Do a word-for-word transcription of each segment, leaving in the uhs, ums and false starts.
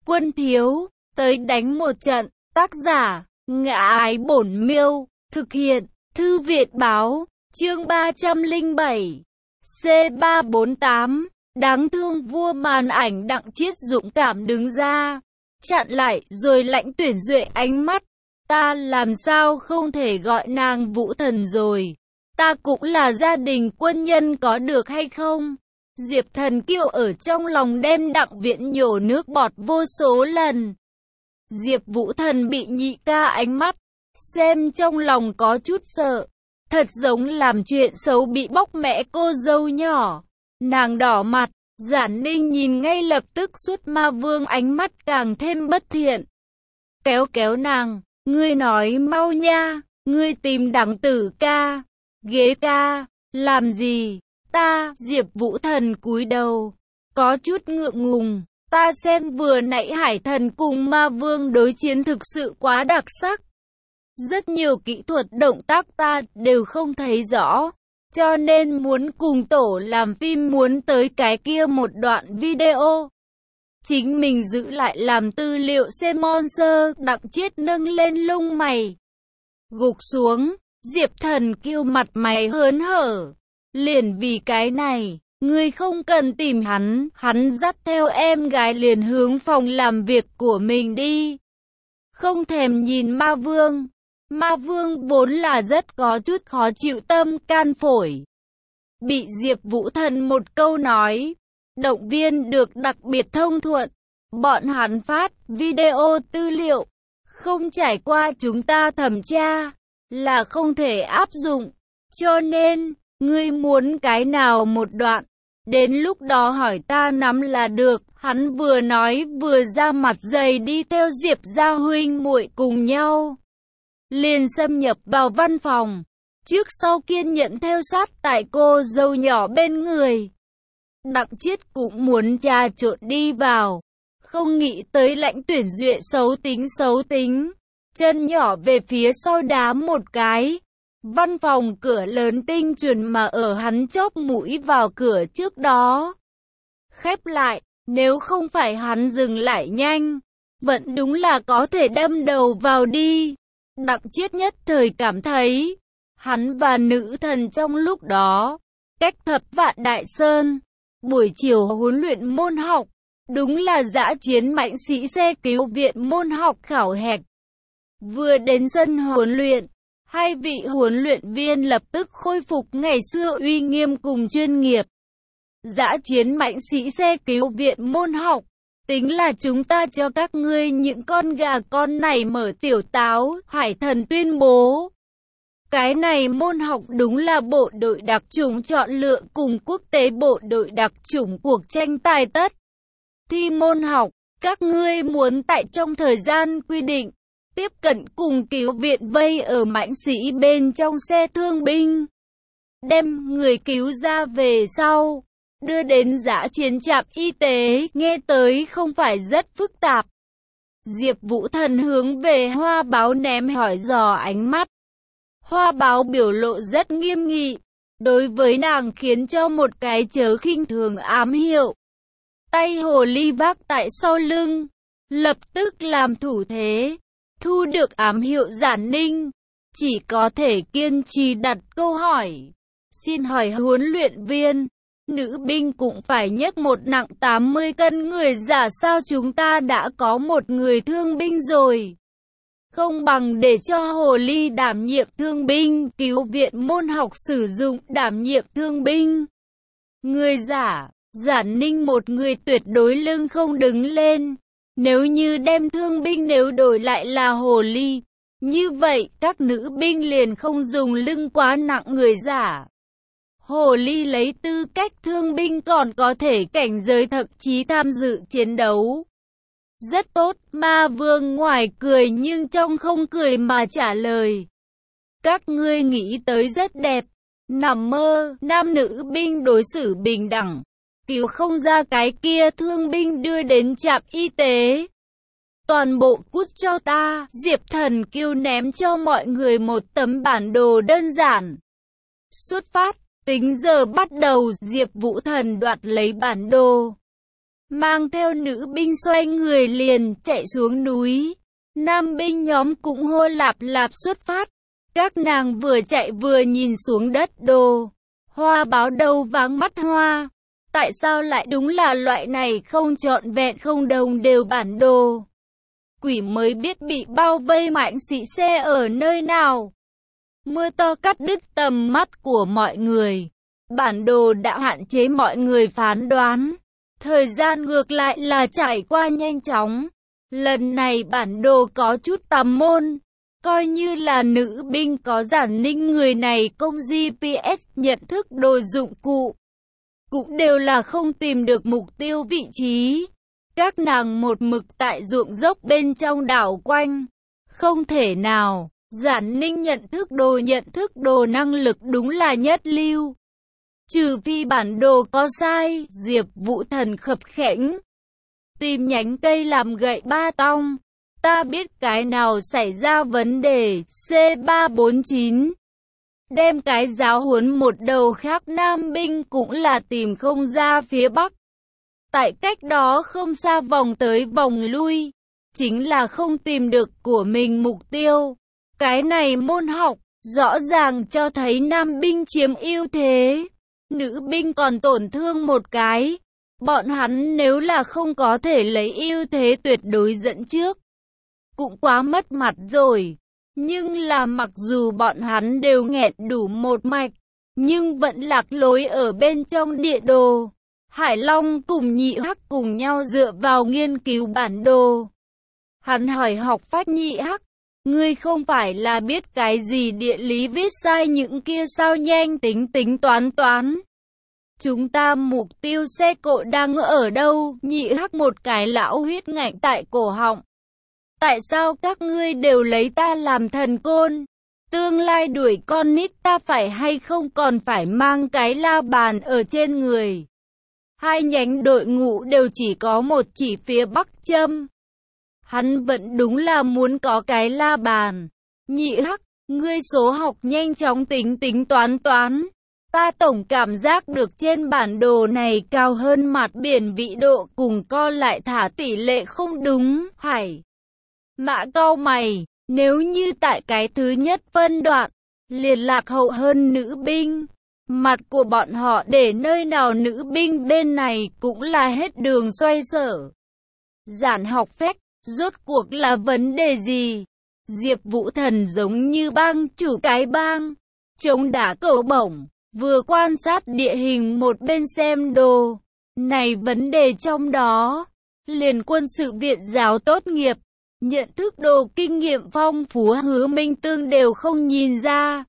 Quân thiếu, tới đánh một trận. Tác giả, Ngã Ái Bổn Miêu. Thực hiện, Thư viện báo. Chương ba trăm lẻ bảy. C ba bốn tám. Đáng thương vua màn ảnh Đặng Chiết dũng cảm đứng ra, chặn lại rồi Lãnh Tuyển Duệ ánh mắt. Ta làm sao không thể gọi nàng Vũ Thần rồi? Ta cũng là gia đình quân nhân có được hay không? Diệp Thần Kiêu ở trong lòng đem Đặng Viễn nhổ nước bọt vô số lần. Diệp Vũ Thần bị nhị ca ánh mắt, xem trong lòng có chút sợ. Thật giống làm chuyện xấu bị bóc mẽ cô dâu nhỏ. Nàng đỏ mặt, Giản Ninh nhìn ngay lập tức suốt ma vương ánh mắt càng thêm bất thiện. Kéo kéo nàng, ngươi nói mau nha, ngươi tìm Đặng Tử ca, ghế ca, làm gì? Ta, Diệp Vũ Thần cúi đầu, có chút ngượng ngùng. Ta xem vừa nãy Hải Thần cùng ma vương đối chiến thực sự quá đặc sắc. Rất nhiều kỹ thuật động tác ta đều không thấy rõ, cho nên muốn cùng tổ làm phim muốn tới cái kia một đoạn video. Chính mình giữ lại làm tư liệu xem monster. Đặng Chiết nâng lên lông mày, gục xuống. Diệp Thần Kiêu mặt mày hớn hở. Liền vì cái này, ngươi không cần tìm hắn, hắn dắt theo em gái liền hướng phòng làm việc của mình đi. Không thèm nhìn ma vương. Ma vương vốn là rất có chút khó chịu tâm can phổi. Bị Diệp Vũ Thần một câu nói, động viên được đặc biệt thông thuận. Bọn hắn phát video tư liệu, không trải qua chúng ta thẩm tra, là không thể áp dụng. Cho nên, ngươi muốn cái nào một đoạn, đến lúc đó hỏi ta nắm là được. Hắn vừa nói vừa ra mặt dày đi theo Diệp gia huynh muội cùng nhau. Liền xâm nhập vào văn phòng, trước sau kiên nhẫn theo sát tại cô dâu nhỏ bên người. Đặng Chiết cũng muốn trà trộn đi vào, không nghĩ tới Lãnh Tuyển Duệ xấu tính xấu tính, chân nhỏ về phía sau đá một cái. Văn phòng cửa lớn tinh chuẩn mà ở hắn chóp mũi vào cửa trước đó khép lại, nếu không phải hắn dừng lại nhanh, vẫn đúng là có thể đâm đầu vào đi. Đặng Chiết nhất thời cảm thấy, hắn và nữ thần trong lúc đó, cách thập vạn đại sơn, buổi chiều huấn luyện môn học, đúng là dã chiến mãnh sĩ xe cứu viện môn học khảo hạch. Vừa đến sân huấn luyện, hai vị huấn luyện viên lập tức khôi phục ngày xưa uy nghiêm cùng chuyên nghiệp. Dã chiến mãnh sĩ xe cứu viện môn học, tính là chúng ta cho các ngươi những con gà con này mở tiểu táo. Hải Thần tuyên bố. Cái này môn học đúng là bộ đội đặc chủng chọn lựa cùng quốc tế bộ đội đặc chủng cuộc tranh tài tất. Thi môn học, các ngươi muốn tại trong thời gian quy định, tiếp cận cùng cứu viện vây ở mãnh sĩ bên trong xe thương binh. Đem người cứu ra về sau, đưa đến dã chiến trạm y tế, nghe tới không phải rất phức tạp. Diệp Vũ Thần hướng về Hoa Báo ném hỏi dò ánh mắt. Hoa Báo biểu lộ rất nghiêm nghị, đối với nàng khiến cho một cái chớ khinh thường ám hiệu. Tay hồ ly vác tại sau lưng, lập tức làm thủ thế, thu được ám hiệu. Giản Ninh chỉ có thể kiên trì đặt câu hỏi. Xin hỏi huấn luyện viên, nữ binh cũng phải nhấc một nặng tám mươi cân người giả sao? Chúng ta đã có một người thương binh rồi. Không bằng để cho hồ ly đảm nhiệm thương binh, cứu viện môn học sử dụng đảm nhiệm thương binh. Người giả, Giản Ninh một người tuyệt đối lưng không đứng lên. Nếu như đem thương binh nếu đổi lại là hồ ly, như vậy các nữ binh liền không dùng lưng quá nặng người giả. Hồ ly lấy tư cách thương binh còn có thể cảnh giới thậm chí tham dự chiến đấu. Rất tốt, ma vương ngoài cười nhưng trong không cười mà trả lời. Các ngươi nghĩ tới rất đẹp, nằm mơ, nam nữ binh đối xử bình đẳng. Cứu không ra cái kia thương binh đưa đến trạm y tế. Toàn bộ cút cho ta. Diệp Thần Kiêu ném cho mọi người một tấm bản đồ đơn giản. Xuất phát, tính giờ bắt đầu. Diệp Vũ Thần đoạt lấy bản đồ, mang theo nữ binh xoay người liền chạy xuống núi. Nam binh nhóm cũng hô lạp lạp xuất phát. Các nàng vừa chạy vừa nhìn xuống đất đồ. Hoa báo đầu váng mắt hoa. Tại sao lại đúng là loại này không trọn vẹn không đồng đều bản đồ? Quỷ mới biết bị bao vây mạnh xị xe ở nơi nào. Mưa to cắt đứt tầm mắt của mọi người. Bản đồ đã hạn chế mọi người phán đoán. Thời gian ngược lại là trải qua nhanh chóng. Lần này bản đồ có chút tà môn. Coi như là nữ binh có Giản Ninh người này công giê pê ét nhận thức đồ dụng cụ. Cũng đều là không tìm được mục tiêu vị trí. Các nàng một mực tại ruộng dốc bên trong đảo quanh. Không thể nào, Giản Ninh nhận thức đồ nhận thức đồ năng lực đúng là nhất lưu. Trừ phi bản đồ có sai, Diệp Vũ Thần khập khẽnh. Tìm nhánh cây làm gậy ba tong. Ta biết cái nào xảy ra vấn đề, C ba bốn chín. Đem cái giáo huấn một đầu khác Nam binh cũng là tìm không ra phía Bắc. Tại cách đó không xa vòng tới vòng lui, chính là không tìm được của mình mục tiêu. Cái này môn học, rõ ràng cho thấy Nam binh chiếm ưu thế. Nữ binh còn tổn thương một cái. Bọn hắn nếu là không có thể lấy ưu thế tuyệt đối dẫn trước, cũng quá mất mặt rồi. Nhưng là mặc dù bọn hắn đều nghẹn đủ một mạch, nhưng vẫn lạc lối ở bên trong địa đồ. Hải Long cùng Nhị Hắc cùng nhau dựa vào nghiên cứu bản đồ. Hắn hỏi Học Phách Nhị Hắc, ngươi không phải là biết cái gì địa lý viết sai những kia sao, nhanh tính tính toán toán. Chúng ta mục tiêu xe cộ đang ở đâu? Nhị Hắc một cái lão huyết ngạnh tại cổ họng. Tại sao các ngươi đều lấy ta làm thần côn? Tương lai đuổi con nít ta phải hay không còn phải mang cái la bàn ở trên người? Hai nhánh đội ngũ đều chỉ có một chỉ phía Bắc châm. Hắn vẫn đúng là muốn có cái la bàn. Nhị Hắc, ngươi số học nhanh chóng tính tính toán toán. Ta tổng cảm giác được trên bản đồ này cao hơn mặt biển vĩ độ cùng co lại thả tỷ lệ không đúng. Hải Mã cau mày, nếu như tại cái thứ nhất phân đoạn, liền lạc hậu hơn nữ binh. Mặt của bọn họ để nơi nào nữ binh bên này cũng là hết đường xoay sở. Giản Học Phách, rốt cuộc là vấn đề gì? Diệp Vũ Thần giống như bang chủ cái bang, chống đá cầu bổng, vừa quan sát địa hình một bên xem đồ. Này vấn đề trong đó, liền quân sự viện giáo tốt nghiệp, nhận thức đồ kinh nghiệm phong phú Hứa Minh Tương đều không nhìn ra.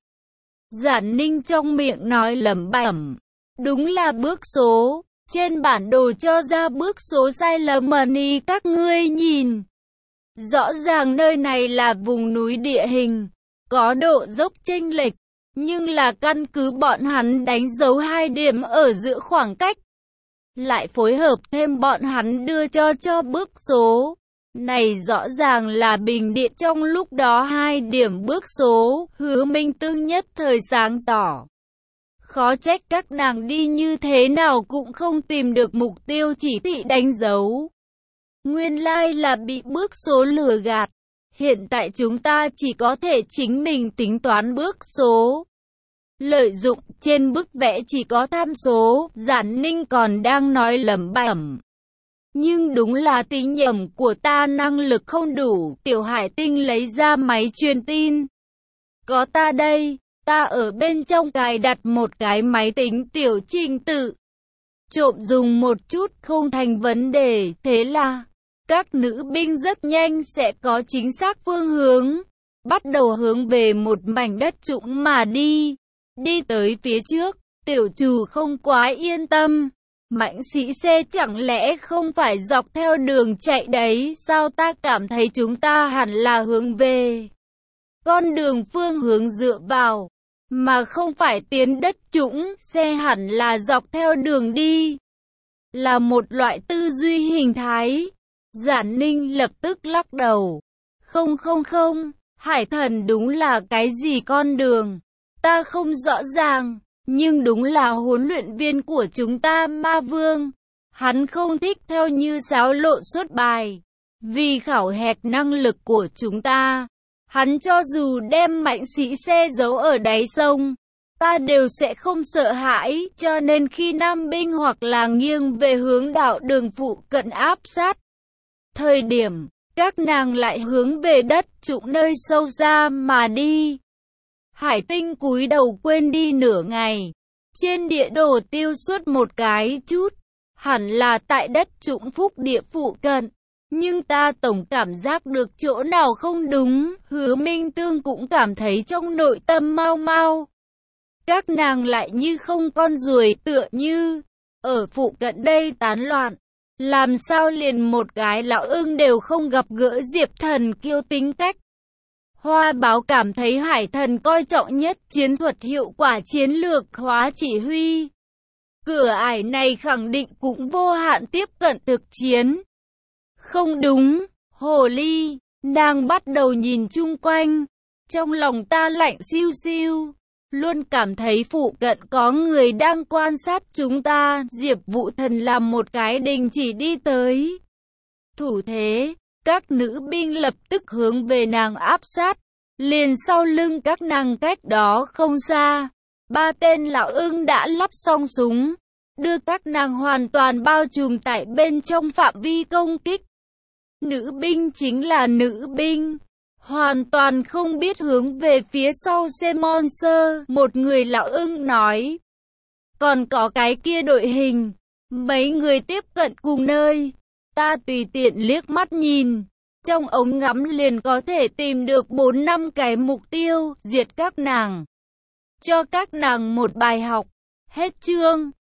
Giản Ninh trong miệng nói lẩm bẩm, đúng là bước số, trên bản đồ cho ra bước số sai lầm mà ni các ngươi nhìn. Rõ ràng nơi này là vùng núi địa hình, có độ dốc chênh lệch, nhưng là căn cứ bọn hắn đánh dấu hai điểm ở giữa khoảng cách. Lại phối hợp thêm bọn hắn đưa cho cho bước số. Này rõ ràng là bình điện trong lúc đó hai điểm bước số, Hứa Minh Tương nhất thời sáng tỏ. Khó trách các nàng đi như thế nào cũng không tìm được mục tiêu chỉ thị đánh dấu. Nguyên lai là bị bước số lừa gạt. Hiện tại chúng ta chỉ có thể chính mình tính toán bước số. Lợi dụng trên bức vẽ chỉ có tham số, Giản Ninh còn đang nói lẩm bẩm. Nhưng đúng là tính nhầm của ta năng lực không đủ, Tiểu Hải Tinh lấy ra máy truyền tin. Có ta đây, ta ở bên trong cài đặt một cái máy tính tiểu trình tự. Trộm dùng một chút không thành vấn đề, thế là các nữ binh rất nhanh sẽ có chính xác phương hướng, bắt đầu hướng về một mảnh đất trũng mà đi. Đi tới phía trước, tiểu chủ không quá yên tâm. Mãnh sĩ xe chẳng lẽ không phải dọc theo đường chạy đấy sao, ta cảm thấy chúng ta hẳn là hướng về con đường phương hướng dựa vào, mà không phải tiến đất trũng, xe hẳn là dọc theo đường đi. Là một loại tư duy hình thái. Giản Ninh lập tức lắc đầu. Không không không, Hải Thần đúng là cái gì con đường? Ta không rõ ràng, nhưng đúng là huấn luyện viên của chúng ta Ma Vương. Hắn không thích theo như xáo lộn suốt bài. Vì khảo hẹt năng lực của chúng ta, hắn cho dù đem mạnh sĩ xe giấu ở đáy sông, ta đều sẽ không sợ hãi, cho nên khi Nam binh hoặc là nghiêng về hướng đảo đường phụ cận áp sát, thời điểm, các nàng lại hướng về đất trũng nơi sâu xa mà đi. Hải Tinh cúi đầu quên đi nửa ngày, trên địa đồ tiêu suốt một cái chút, hẳn là tại đất trũng phúc địa phụ cận. Nhưng ta tổng cảm giác được chỗ nào không đúng, Hứa Minh Tương cũng cảm thấy trong nội tâm mau mau. Các nàng lại như không con ruồi tựa như, ở phụ cận đây tán loạn. Làm sao liền một cái lão ưng đều không gặp gỡ Diệp Thần Kiêu tính cách. Hoa Báo cảm thấy Hải Thần coi trọng nhất chiến thuật hiệu quả chiến lược hóa chỉ huy. Cửa ải này khẳng định cũng vô hạn tiếp cận thực chiến. Không đúng, Hồ Ly, nàng bắt đầu nhìn chung quanh. Trong lòng ta lạnh siêu siêu, luôn cảm thấy phụ cận có người đang quan sát chúng ta. Diệp Vũ Thần làm một cái đình chỉ đi tới. Thủ thế, các nữ binh lập tức hướng về nàng áp sát. Liền sau lưng các nàng cách đó không xa, ba tên lão ưng đã lắp xong súng, đưa các nàng hoàn toàn bao trùm tại bên trong phạm vi công kích. Nữ binh chính là nữ binh, hoàn toàn không biết hướng về phía sau Semon Sơ, một người lão ưng nói. Còn có cái kia đội hình, mấy người tiếp cận cùng nơi, ta tùy tiện liếc mắt nhìn, trong ống ngắm liền có thể tìm được bốn năm cái mục tiêu, diệt các nàng. Cho các nàng một bài học, hết chương.